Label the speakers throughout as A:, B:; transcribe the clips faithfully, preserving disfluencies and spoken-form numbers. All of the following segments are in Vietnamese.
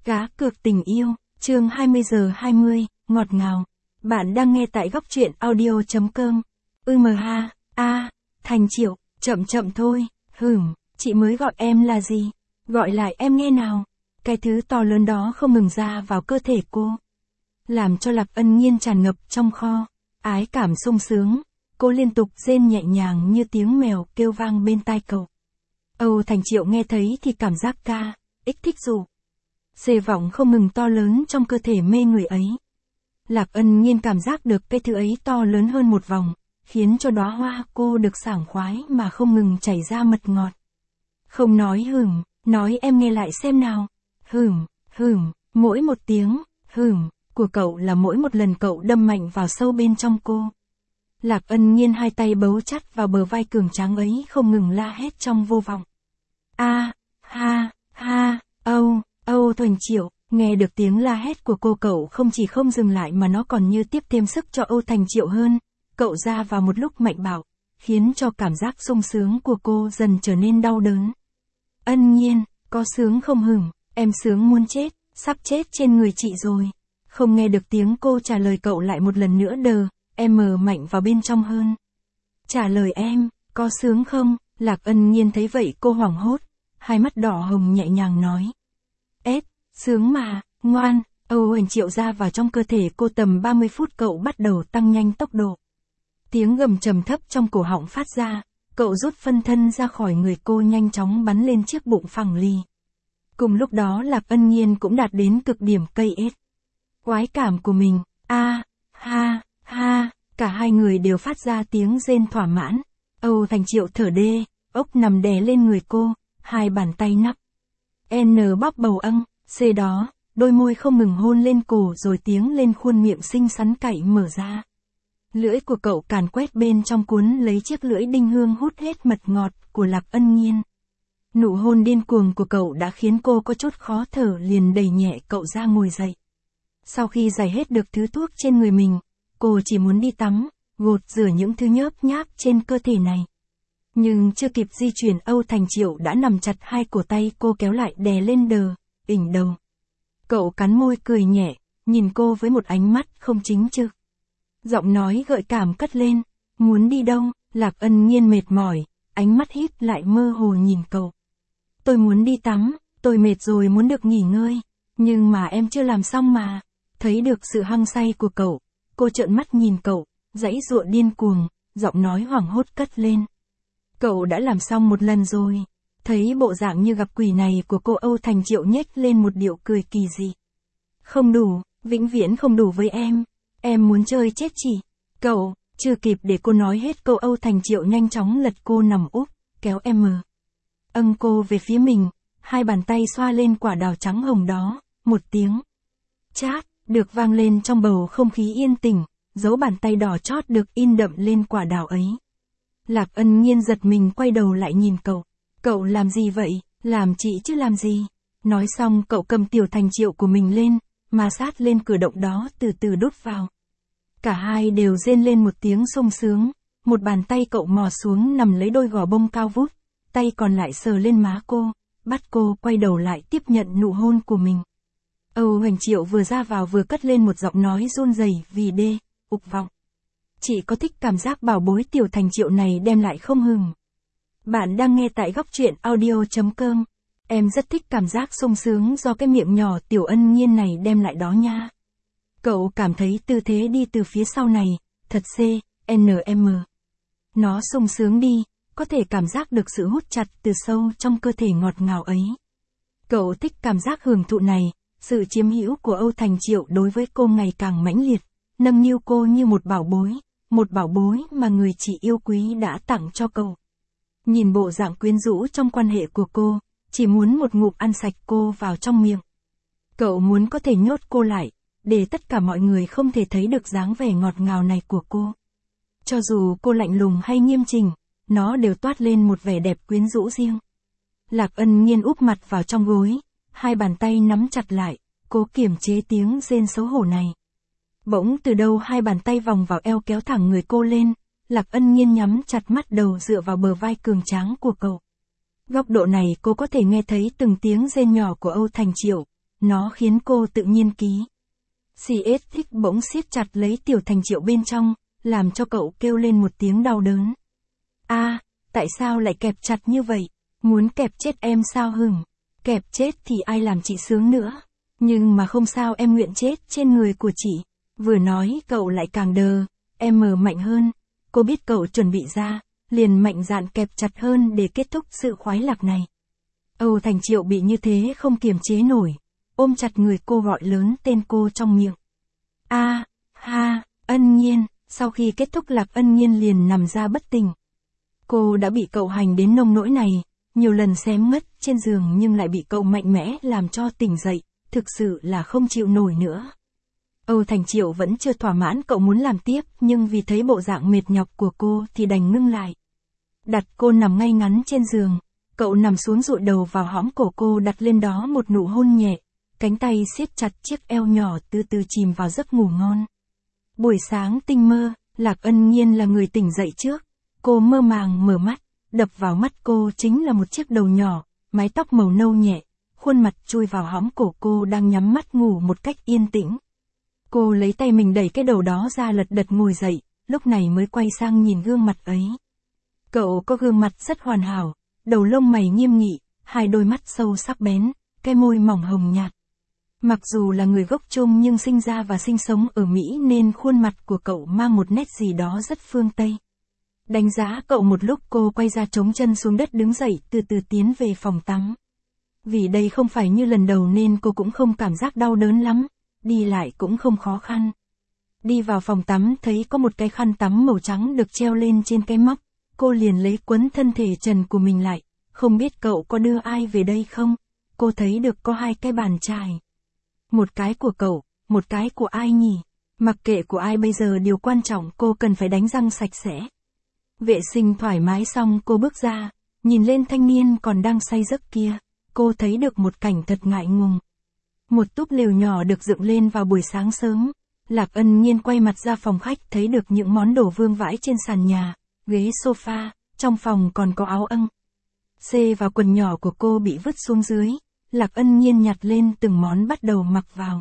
A: Cá cược tình yêu, chương hai mươi giờ hai mươi, ngọt ngào. Bạn đang nghe tại góc truyện audio.com. Ừm ha, a, Thành Triệu, chậm chậm thôi, hửm, chị mới gọi em là gì? Gọi lại em nghe nào. Cái thứ to lớn đó không ngừng ra vào cơ thể cô. Làm cho Lạc Ân Nhiên tràn ngập trong kho, ái cảm sung sướng. Cô liên tục rên nhẹ nhàng như tiếng mèo kêu vang bên tai cậu. Âu Thành Triệu nghe thấy thì cảm giác ca, ích thích rủ. Xê vọng không ngừng to lớn trong cơ thể mê người ấy. Lạc Ân Nhiên cảm giác được cái thứ ấy to lớn hơn một vòng, khiến cho đóa hoa cô được sảng khoái mà không ngừng chảy ra mật ngọt. Không nói hửm, nói em nghe lại xem nào. Hửm, hửm, mỗi một tiếng, hửm, của cậu là mỗi một lần cậu đâm mạnh vào sâu bên trong cô. Lạc Ân Nhiên hai tay bấu chặt vào bờ vai cường tráng ấy không ngừng la hét trong vô vọng. A, ha, ha, Âu, Âu Thành Triệu, nghe được tiếng la hét của cô cậu không chỉ không dừng lại mà nó còn như tiếp thêm sức cho Âu Thành Triệu hơn. Cậu ra vào một lúc mạnh bạo, khiến cho cảm giác sung sướng của cô dần trở nên đau đớn. Ân Nhiên, có sướng không hửm, em sướng muốn chết, sắp chết trên người chị rồi. Không nghe được tiếng cô trả lời cậu lại một lần nữa đờ, em mờ mạnh vào bên trong hơn. Trả lời em, có sướng không? Lạc Ân Nhiên thấy vậy cô hoảng hốt, hai mắt đỏ hồng nhẹ nhàng nói. Ết, sướng mà, ngoan. Âu Thành Triệu ra vào trong cơ thể cô tầm ba mươi phút cậu bắt đầu tăng nhanh tốc độ. Tiếng gầm trầm thấp trong cổ họng phát ra, cậu rút phân thân ra khỏi người cô nhanh chóng bắn lên chiếc bụng phẳng lì. Cùng lúc đó Lạc Ân Nhiên cũng đạt đến cực điểm cây ết. Quái cảm của mình, a, ha, ha, cả hai người đều phát ra tiếng rên thỏa mãn. Âu Thành Triệu thở đê, ốc nằm đè lên người cô, hai bàn tay nắp. N bóp bầu âng, C đó, đôi môi không ngừng hôn lên cổ rồi tiếng lên khuôn miệng xinh xắn cậy mở ra. Lưỡi của cậu càn quét bên trong cuốn lấy chiếc lưỡi đinh hương hút hết mật ngọt của Lạc Ân Nhiên. Nụ hôn điên cuồng của cậu đã khiến cô có chút khó thở liền đẩy nhẹ cậu ra ngồi dậy. Sau khi giải hết được thứ thuốc trên người mình, cô chỉ muốn đi tắm, gột rửa những thứ nhớp nháp trên cơ thể này. Nhưng chưa kịp di chuyển Âu Thành Triệu đã nằm chặt hai cổ tay cô kéo lại đè lên đờ, đỉnh đầu. Cậu cắn môi cười nhẹ, nhìn cô với một ánh mắt không chính trực. Giọng nói gợi cảm cất lên, muốn đi đâu? Lạc Ân Nhiên mệt mỏi, ánh mắt híp lại mơ hồ nhìn cậu. Tôi muốn đi tắm, tôi mệt rồi muốn được nghỉ ngơi, nhưng mà em chưa làm xong mà. Thấy được sự hăng say của cậu, cô trợn mắt nhìn cậu, giãy giụa điên cuồng, giọng nói hoảng hốt cất lên. Cậu đã làm xong một lần rồi. Thấy bộ dạng như gặp quỷ này của cô Âu Thành Triệu nhếch lên một điệu cười kỳ dị. Không đủ, vĩnh viễn không đủ với em. Em muốn chơi chết chỉ. Cậu, chưa kịp để cô nói hết câu Âu Thành Triệu nhanh chóng lật cô nằm úp, kéo em mờ. Âng cô về phía mình, hai bàn tay xoa lên quả đào trắng hồng đó, một tiếng. Chát, được vang lên trong bầu không khí yên tĩnh, dấu bàn tay đỏ chót được in đậm lên quả đào ấy. Lạc Ân Nhiên giật mình quay đầu lại nhìn cậu. Cậu làm gì vậy? Làm chị chứ làm gì? Nói xong cậu cầm tiểu Thành Triệu của mình lên, mà sát lên cửa động đó từ từ đút vào. Cả hai đều rên lên một tiếng sung sướng, một bàn tay cậu mò xuống nằm lấy đôi gò bông cao vút, tay còn lại sờ lên má cô, bắt cô quay đầu lại tiếp nhận nụ hôn của mình. Âu Thành Triệu vừa ra vào vừa cất lên một giọng nói run rẩy vì đê, ục vọng. Chị có thích cảm giác bảo bối tiểu Thành Triệu này đem lại không hừng? Bạn đang nghe tại góc truyện audio.com. Em rất thích cảm giác sung sướng do cái miệng nhỏ tiểu Ân Nhiên này đem lại đó nha. Cậu cảm thấy tư thế đi từ phía sau này, thật c, nm. Nó sung sướng đi, có thể cảm giác được sự hút chặt từ sâu trong cơ thể ngọt ngào ấy. Cậu thích cảm giác hưởng thụ này, sự chiếm hữu của Âu Thành Triệu đối với cô ngày càng mãnh liệt, nâng niu cô như một bảo bối, một bảo bối mà người chị yêu quý đã tặng cho cậu. Nhìn bộ dạng quyến rũ trong quan hệ của cô, chỉ muốn một ngụm ăn sạch cô vào trong miệng. Cậu muốn có thể nhốt cô lại, để tất cả mọi người không thể thấy được dáng vẻ ngọt ngào này của cô. Cho dù cô lạnh lùng hay nghiêm chỉnh, nó đều toát lên một vẻ đẹp quyến rũ riêng. Lạc Ân Nhiên úp mặt vào trong gối, hai bàn tay nắm chặt lại, cố kiềm chế tiếng rên xấu hổ này. Bỗng từ đâu hai bàn tay vòng vào eo kéo thẳng người cô lên, Lạc Ân Nhiên nhắm chặt mắt đầu dựa vào bờ vai cường tráng của cậu. Góc độ này cô có thể nghe thấy từng tiếng rên nhỏ của Âu Thành Triệu, nó khiến cô tự nhiên ký. xê ét thích bỗng siết chặt lấy Tiểu Thành Triệu bên trong, làm cho cậu kêu lên một tiếng đau đớn. A, à, tại sao lại kẹp chặt như vậy? Muốn kẹp chết em sao hửng? Kẹp chết thì ai làm chị sướng nữa. Nhưng mà không sao, em nguyện chết trên người của chị. Vừa nói cậu lại càng đờ, em mờ mạnh hơn. Cô biết cậu chuẩn bị ra, liền mạnh dạn kẹp chặt hơn để kết thúc sự khoái lạc này. Âu Thành Triệu bị như thế không kiềm chế nổi, ôm chặt người cô gọi lớn tên cô trong miệng. A, à, ha, Ân Nhiên. Sau khi kết thúc Lạc Ân Nhiên liền nằm ra bất tỉnh. Cô đã bị cậu hành đến nông nỗi này, nhiều lần xém ngất trên giường nhưng lại bị cậu mạnh mẽ làm cho tỉnh dậy, thực sự là không chịu nổi nữa. Âu Thành Triệu vẫn chưa thỏa mãn, cậu muốn làm tiếp nhưng vì thấy bộ dạng mệt nhọc của cô thì đành ngưng lại. Đặt cô nằm ngay ngắn trên giường, cậu nằm xuống dụi đầu vào hõm cổ cô, đặt lên đó một nụ hôn nhẹ, cánh tay siết chặt chiếc eo nhỏ, từ từ chìm vào giấc ngủ ngon. Buổi sáng tinh mơ, Lạc Ân Nhiên là người tỉnh dậy trước. Cô mơ màng mở mắt, đập vào mắt cô chính là một chiếc đầu nhỏ, mái tóc màu nâu nhẹ, khuôn mặt chui vào hõm cổ cô đang nhắm mắt ngủ một cách yên tĩnh. Cô lấy tay mình đẩy cái đầu đó ra, lật đật ngồi dậy, lúc này mới quay sang nhìn gương mặt ấy. Cậu có gương mặt rất hoàn hảo, đầu lông mày nghiêm nghị, hai đôi mắt sâu sắc bén, cái môi mỏng hồng nhạt. Mặc dù là người gốc Trung nhưng sinh ra và sinh sống ở Mỹ nên khuôn mặt của cậu mang một nét gì đó rất phương Tây. Đánh giá cậu một lúc, cô quay ra chống chân xuống đất đứng dậy, từ từ tiến về phòng tắm. Vì đây không phải như lần đầu nên cô cũng không cảm giác đau đớn lắm, đi lại cũng không khó khăn. Đi vào phòng tắm thấy có một cái khăn tắm màu trắng được treo lên trên cái móc, cô liền lấy quấn thân thể trần của mình lại, không biết cậu có đưa ai về đây không? Cô thấy được có hai cái bàn chải. Một cái của cậu, một cái của ai nhỉ? Mặc kệ của ai bây giờ, điều quan trọng cô cần phải đánh răng sạch sẽ. Vệ sinh thoải mái xong cô bước ra, nhìn lên thanh niên còn đang say giấc kia, cô thấy được một cảnh thật ngại ngùng. Một túp lều nhỏ được dựng lên vào buổi sáng sớm, Lạc Ân Nhiên quay mặt ra phòng khách thấy được những món đồ vương vãi trên sàn nhà, ghế sofa, trong phòng còn có áo âng. Xê và quần nhỏ của cô bị vứt xuống dưới, Lạc Ân Nhiên nhặt lên từng món bắt đầu mặc vào.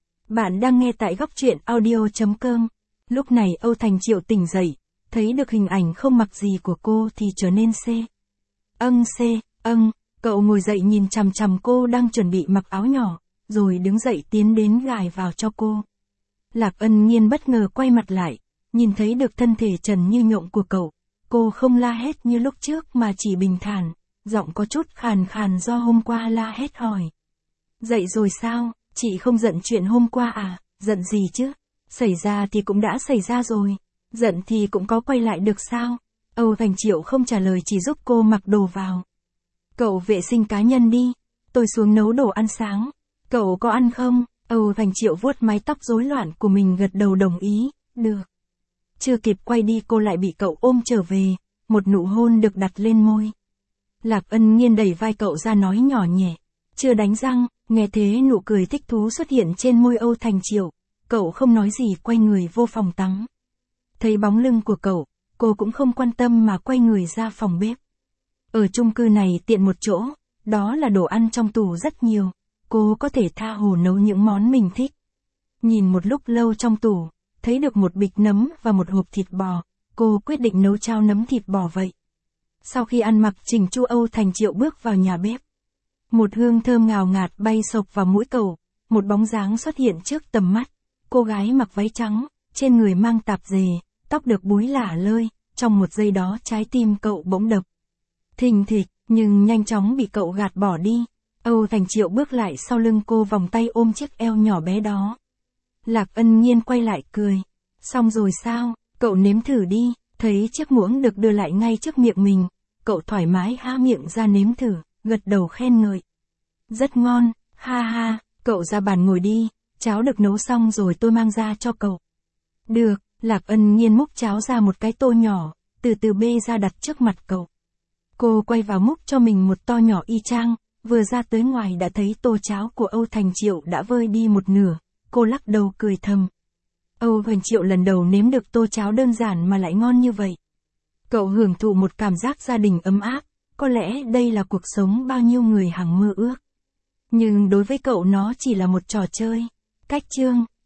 A: Bạn đang nghe tại góc truyện audio chấm com. Lúc này Âu Thành Triệu tỉnh dậy, thấy được hình ảnh không mặc gì của cô thì trở nên xê. Âng xê, âng, cậu ngồi dậy nhìn chằm chằm cô đang chuẩn bị mặc áo nhỏ, rồi đứng dậy tiến đến gài vào cho cô. Lạc Ân Nhiên bất ngờ quay mặt lại, nhìn thấy được thân thể trần như nhộng của cậu, cô không la hét như lúc trước mà chỉ bình thản, giọng có chút khàn khàn do hôm qua la hét hỏi. Dậy rồi sao, chị không giận chuyện hôm qua à? Giận gì chứ? Xảy ra thì cũng đã xảy ra rồi. Giận thì cũng có quay lại được sao? Âu Thành Triệu không trả lời, chỉ giúp cô mặc đồ vào. Cậu vệ sinh cá nhân đi, tôi xuống nấu đồ ăn sáng. Cậu có ăn không? Âu Thành Triệu vuốt mái tóc rối loạn của mình, gật đầu đồng ý, được. Chưa kịp quay đi cô lại bị cậu ôm trở về, một nụ hôn được đặt lên môi. Lạc Ân Nhiên đẩy vai cậu ra nói nhỏ nhẹ, chưa đánh răng. Nghe thế nụ cười thích thú xuất hiện trên môi Âu Thành Triệu, cậu không nói gì quay người vô phòng tắm. Thấy bóng lưng của cậu, cô cũng không quan tâm mà quay người ra phòng bếp. Ở chung cư này tiện một chỗ, đó là đồ ăn trong tủ rất nhiều, cô có thể tha hồ nấu những món mình thích. Nhìn một lúc lâu trong tủ, thấy được một bịch nấm và một hộp thịt bò, cô quyết định nấu chao nấm thịt bò vậy. Sau khi ăn mặc chỉnh chu, Âu Thành Triệu bước vào nhà bếp. Một hương thơm ngào ngạt bay sộc vào mũi cậu, một bóng dáng xuất hiện trước tầm mắt. Cô gái mặc váy trắng, trên người mang tạp dề, tóc được búi lả lơi, trong một giây đó trái tim cậu bỗng đập thình thịch, nhưng nhanh chóng bị cậu gạt bỏ đi. Âu Thành Triệu bước lại sau lưng cô, vòng tay ôm chiếc eo nhỏ bé đó. Lạc Ân Nhiên quay lại cười. Xong rồi sao, cậu nếm thử đi. Thấy chiếc muỗng được đưa lại ngay trước miệng mình, cậu thoải mái há miệng ra nếm thử, gật đầu khen ngợi. Rất ngon, ha ha, cậu ra bàn ngồi đi, cháo được nấu xong rồi tôi mang ra cho cậu. Được, Lạc Ân Nhiên múc cháo ra một cái tô nhỏ, từ từ bê ra đặt trước mặt cậu. Cô quay vào múc cho mình một to nhỏ y chang, vừa ra tới ngoài đã thấy tô cháo của Âu Thành Triệu đã vơi đi một nửa, cô lắc đầu cười thầm. Âu Thành Triệu lần đầu nếm được tô cháo đơn giản mà lại ngon như vậy. Cậu hưởng thụ một cảm giác gia đình ấm áp, có lẽ đây là cuộc sống bao nhiêu người hằng mơ ước. Nhưng đối với cậu nó chỉ là một trò chơi. Cách chương